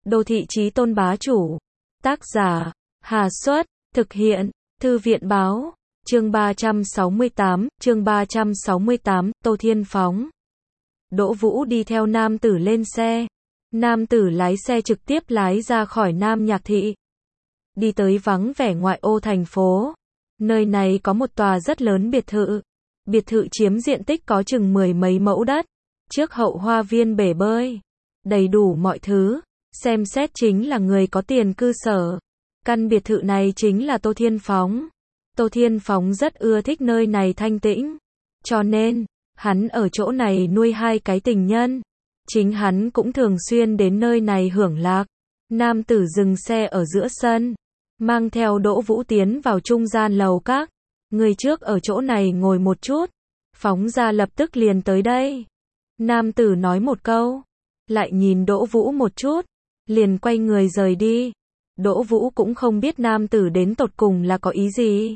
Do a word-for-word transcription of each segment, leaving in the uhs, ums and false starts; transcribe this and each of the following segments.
Đô thị chí tôn bá chủ. Tác giả, Hà Xuất, thực hiện, Thư viện báo, chương ba trăm sáu mươi tám, chương ba trăm sáu mươi tám, Tô Thiên Phóng. Đỗ Vũ đi theo nam tử lên xe. Nam tử lái xe trực tiếp lái ra khỏi Nam Nhạc Thị. Đi tới vắng vẻ ngoại ô thành phố. Nơi này có một tòa rất lớn biệt thự. Biệt thự chiếm diện tích có chừng mười mấy mẫu đất. Trước hậu hoa viên bể bơi. Đầy đủ mọi thứ. Xem xét chính là người có tiền cư sở. Căn biệt thự này chính là Tô Thiên Phóng. Tô Thiên Phóng rất ưa thích nơi này thanh tĩnh. Cho nên, hắn ở chỗ này nuôi hai cái tình nhân. Chính hắn cũng thường xuyên đến nơi này hưởng lạc. Nam tử dừng xe ở giữa sân. Mang theo Đỗ Vũ tiến vào trung gian lầu các. Người trước ở chỗ này ngồi một chút. Phóng ra lập tức liền tới đây. Nam tử nói một câu. Lại nhìn Đỗ Vũ một chút. Liền quay người rời đi. Đỗ Vũ cũng không biết nam tử đến tột cùng là có ý gì.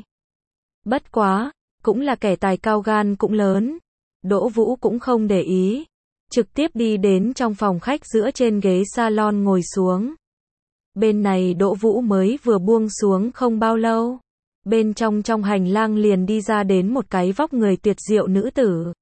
Bất quá, cũng là kẻ tài cao gan cũng lớn. Đỗ Vũ cũng không để ý. Trực tiếp đi đến trong phòng khách giữa trên ghế salon ngồi xuống. Bên này Đỗ Vũ mới vừa buông xuống không bao lâu. Bên trong trong hành lang liền đi ra đến một cái vóc người tuyệt diệu nữ tử.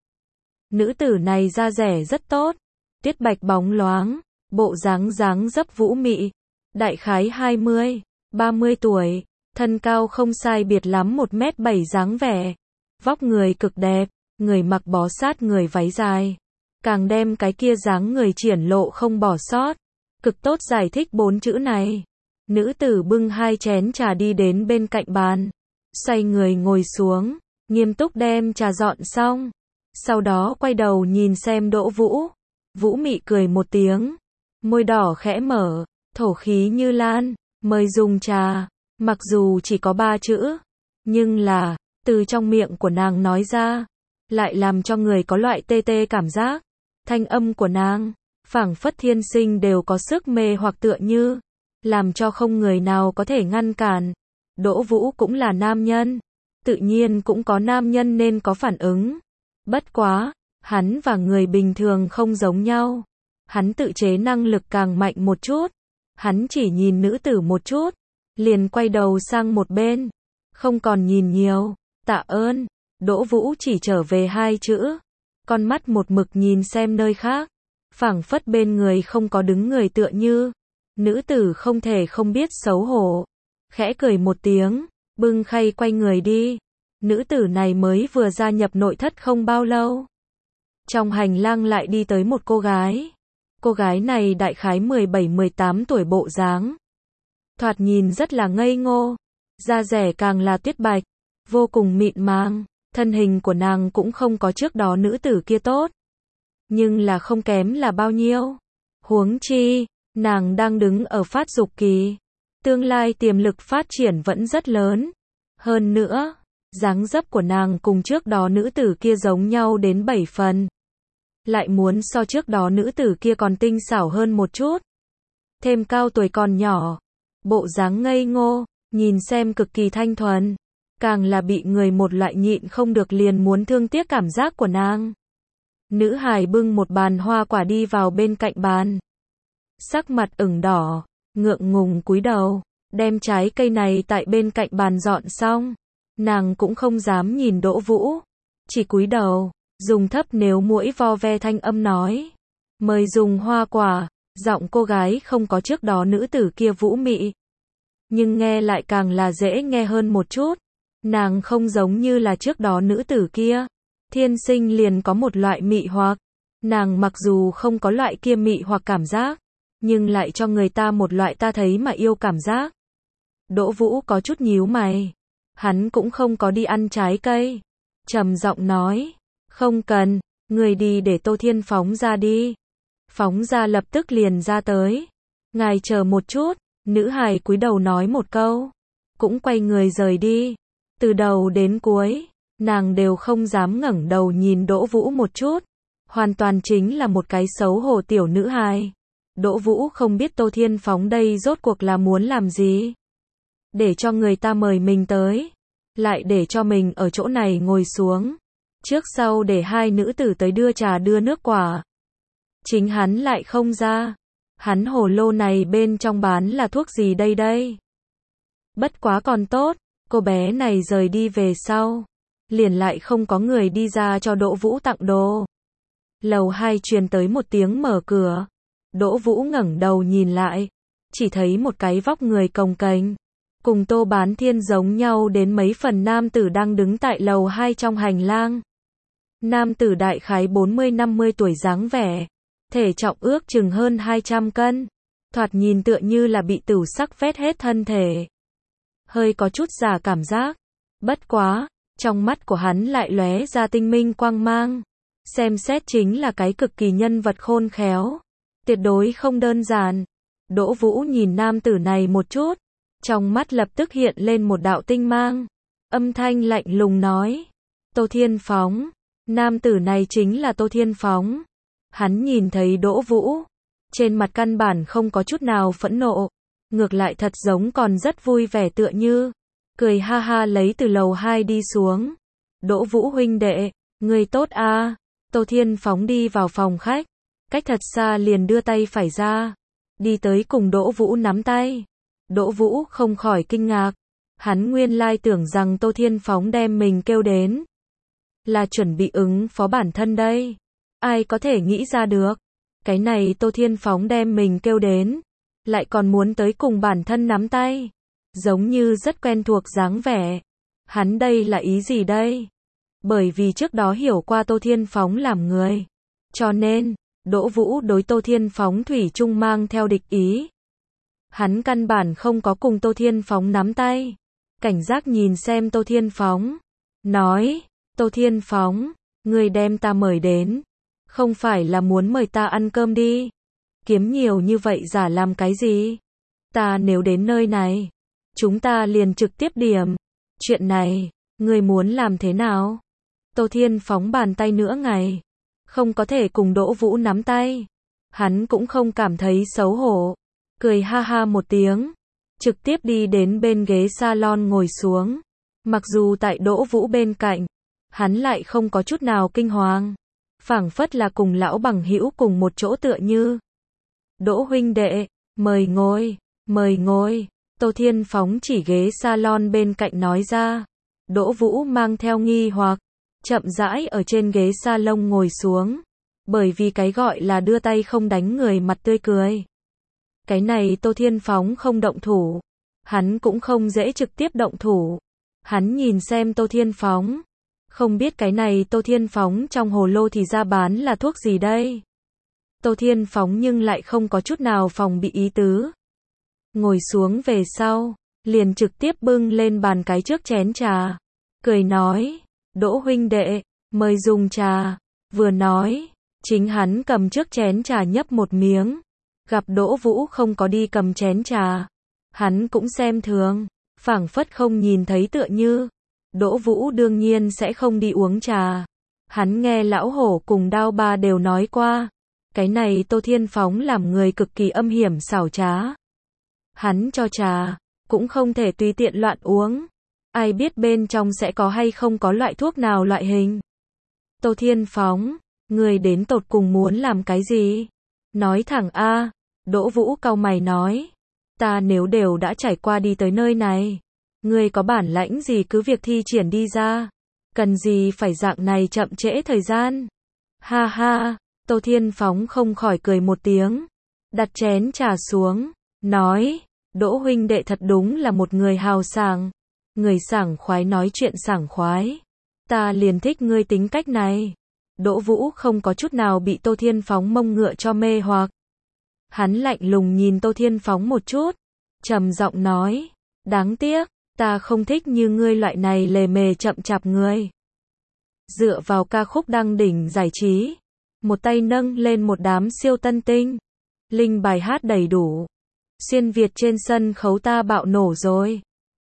Nữ tử này da rẻ rất tốt. Tuyết bạch bóng loáng. Bộ dáng dáng dấp vũ mị. Đại khái hai mươi, ba mươi tuổi. Thân cao không sai biệt lắm một mét bảy dáng vẻ. Vóc người cực đẹp. Người mặc bó sát người váy dài. Càng đem cái kia dáng người triển lộ không bỏ sót. Cực tốt giải thích bốn chữ này. Nữ tử bưng hai chén trà đi đến bên cạnh bàn. Xoay người ngồi xuống. Nghiêm túc đem trà dọn xong. Sau đó quay đầu nhìn xem Đỗ Vũ. Vũ mị cười một tiếng. Môi đỏ khẽ mở. Thổ khí như lan. Mời dùng trà. Mặc dù chỉ có ba chữ. Nhưng là, từ trong miệng của nàng nói ra. Lại làm cho người có loại tê tê cảm giác. Thanh âm của nàng, phảng phất thiên sinh đều có sức mê hoặc tựa như, làm cho không người nào có thể ngăn cản. Đỗ Vũ cũng là nam nhân, tự nhiên cũng có nam nhân nên có phản ứng. Bất quá, hắn và người bình thường không giống nhau. Hắn tự chế năng lực càng mạnh một chút. Hắn chỉ nhìn nữ tử một chút, liền quay đầu sang một bên, không còn nhìn nhiều. Tạ ơn. Đỗ Vũ chỉ trở về hai chữ. Con mắt một mực nhìn xem nơi khác. Phảng phất bên người không có đứng người tựa như. Nữ tử không thể không biết xấu hổ. Khẽ cười một tiếng. Bưng khay quay người đi. Nữ tử này mới vừa gia nhập nội thất không bao lâu. Trong hành lang lại đi tới một cô gái. Cô gái này đại khái mười bảy mười tám tuổi bộ dáng. Thoạt nhìn rất là ngây ngô. Da rẻ càng là tuyết bạch. Vô cùng mịn màng. Thân hình của nàng cũng không có trước đó nữ tử kia tốt. Nhưng là không kém là bao nhiêu. Huống chi, nàng đang đứng ở phát dục kỳ. Tương lai tiềm lực phát triển vẫn rất lớn. Hơn nữa, dáng dấp của nàng cùng trước đó nữ tử kia giống nhau đến bảy phần. Lại muốn so trước đó nữ tử kia còn tinh xảo hơn một chút. Thêm cao tuổi còn nhỏ. Bộ dáng ngây ngô, nhìn xem cực kỳ thanh thuần. Càng là bị người một loại nhịn không được liền muốn thương tiếc cảm giác của nàng. Nữ hài bưng một bàn hoa quả đi vào bên cạnh bàn. Sắc mặt ửng đỏ, ngượng ngùng cúi đầu, đem trái cây này tại bên cạnh bàn dọn xong. Nàng cũng không dám nhìn Đỗ Vũ, chỉ cúi đầu, dùng thấp nếu mũi vo ve thanh âm nói. Mời dùng hoa quả, giọng cô gái không có trước đó nữ tử kia vũ mị. Nhưng nghe lại càng là dễ nghe hơn một chút. Nàng không giống như là trước đó nữ tử kia. Thiên sinh liền có một loại mị hoặc. Nàng mặc dù không có loại kia mị hoặc cảm giác. Nhưng lại cho người ta một loại ta thấy mà yêu cảm giác. Đỗ Vũ có chút nhíu mày. Hắn cũng không có đi ăn trái cây. Trầm giọng nói. Không cần, người đi để Tô Thiên Phóng ra đi. Phóng ra lập tức liền ra tới. Ngài chờ một chút. Nữ hài cúi đầu nói một câu. Cũng quay người rời đi. Từ đầu đến cuối, nàng đều không dám ngẩng đầu nhìn Đỗ Vũ một chút. Hoàn toàn chính là một cái xấu hổ tiểu nữ hài. Đỗ Vũ không biết Tô Thiên Phóng đây rốt cuộc là muốn làm gì. Để cho người ta mời mình tới. Lại để cho mình ở chỗ này ngồi xuống. Trước sau để hai nữ tử tới đưa trà đưa nước quả. Chính hắn lại không ra. Hắn hồ lô này bên trong bán là thuốc gì đây đây? Bất quá còn tốt, cô bé này rời đi về sau, liền lại không có người đi ra cho Đỗ Vũ tặng đồ. Lầu hai truyền tới một tiếng mở cửa. Đỗ Vũ ngẩng đầu nhìn lại, chỉ thấy một cái vóc người cồng kềnh, cùng Tô Bán Thiên giống nhau đến mấy phần nam tử đang đứng tại lầu hai trong hành lang. Nam tử đại khái bốn mươi năm mươi tuổi dáng vẻ, thể trọng ước chừng hơn hai trăm cân, thoạt nhìn tựa như là bị tửu sắc vét hết thân thể. Hơi có chút già cảm giác, bất quá, trong mắt của hắn lại lóe ra tinh minh quang mang, xem xét chính là cái cực kỳ nhân vật khôn khéo, tuyệt đối không đơn giản. Đỗ Vũ nhìn nam tử này một chút, trong mắt lập tức hiện lên một đạo tinh mang, âm thanh lạnh lùng nói, Tô Thiên Phóng. Nam tử này chính là Tô Thiên Phóng. Hắn nhìn thấy Đỗ Vũ, trên mặt căn bản không có chút nào phẫn nộ, ngược lại thật giống còn rất vui vẻ tựa như, cười ha ha lấy từ lầu hai đi xuống. Đỗ Vũ huynh đệ, người tốt a. À. Tô Thiên Phóng đi vào phòng khách, cách thật xa liền đưa tay phải ra, đi tới cùng Đỗ Vũ nắm tay. Đỗ Vũ không khỏi kinh ngạc, hắn nguyên lai tưởng rằng Tô Thiên Phóng đem mình kêu đến, là chuẩn bị ứng phó bản thân đây. Ai có thể nghĩ ra được, cái này Tô Thiên Phóng đem mình kêu đến, lại còn muốn tới cùng bản thân nắm tay, giống như rất quen thuộc dáng vẻ. Hắn đây là ý gì đây? Bởi vì trước đó hiểu qua Tô Thiên Phóng làm người, cho nên, Đỗ Vũ đối Tô Thiên Phóng thủy chung mang theo địch ý. Hắn căn bản không có cùng Tô Thiên Phóng nắm tay, cảnh giác nhìn xem Tô Thiên Phóng, nói, Tô Thiên Phóng, người đem ta mời đến, không phải là muốn mời ta ăn cơm đi, kiếm nhiều như vậy giả làm cái gì? Ta nếu đến nơi này, chúng ta liền trực tiếp điểm, chuyện này, người muốn làm thế nào? Tô Thiên Phóng bàn tay nữa ngày, không có thể cùng Đỗ Vũ nắm tay, hắn cũng không cảm thấy xấu hổ, cười ha ha một tiếng, trực tiếp đi đến bên ghế salon ngồi xuống, mặc dù tại Đỗ Vũ bên cạnh, hắn lại không có chút nào kinh hoàng, phảng phất là cùng lão bằng hữu cùng một chỗ tựa như. Đỗ huynh đệ, mời ngồi, mời ngồi. Tô Thiên Phóng chỉ ghế salon bên cạnh nói ra. Đỗ Vũ mang theo nghi hoặc, chậm rãi ở trên ghế salon ngồi xuống, bởi vì cái gọi là đưa tay không đánh người mặt tươi cười. Cái này Tô Thiên Phóng không động thủ, hắn cũng không dễ trực tiếp động thủ. Hắn nhìn xem Tô Thiên Phóng, không biết cái này Tô Thiên Phóng trong hồ lô thì ra bán là thuốc gì đây? Tô Thiên Phóng nhưng lại không có chút nào phòng bị ý tứ. Ngồi xuống về sau, liền trực tiếp bưng lên bàn cái trước chén trà, cười nói, Đỗ huynh đệ, mời dùng trà. Vừa nói, chính hắn cầm trước chén trà nhấp một miếng, gặp Đỗ Vũ không có đi cầm chén trà, hắn cũng xem thường, phảng phất không nhìn thấy tựa như. Đỗ Vũ đương nhiên sẽ không đi uống trà. Hắn nghe lão hổ cùng Đao Ba đều nói qua, cái này Tô Thiên Phóng làm người cực kỳ âm hiểm xảo trá. Hắn cho trà, cũng không thể tùy tiện loạn uống, ai biết bên trong sẽ có hay không có loại thuốc nào loại hình. Tô Thiên Phóng, người đến tột cùng muốn làm cái gì? Nói thẳng a. Đỗ Vũ cau mày nói, ta nếu đều đã trải qua đi tới nơi này, ngươi có bản lãnh gì cứ việc thi triển đi ra, cần gì phải dạng này chậm trễ thời gian. Ha ha, Tô Thiên Phóng không khỏi cười một tiếng, đặt chén trà xuống, nói, Đỗ huynh đệ thật đúng là một người hào sảng, người sảng khoái nói chuyện sảng khoái, ta liền thích ngươi tính cách này. Đỗ Vũ không có chút nào bị Tô Thiên Phóng mông ngựa cho mê hoặc. Hắn lạnh lùng nhìn Tô Thiên Phóng một chút, trầm giọng nói, đáng tiếc, ta không thích như ngươi loại này lề mề chậm chạp người. Dựa vào ca khúc đăng đỉnh giải trí, một tay nâng lên một đám siêu tân tinh, linh bài hát đầy đủ, xuyên Việt trên sân khấu ta bạo nổ rồi.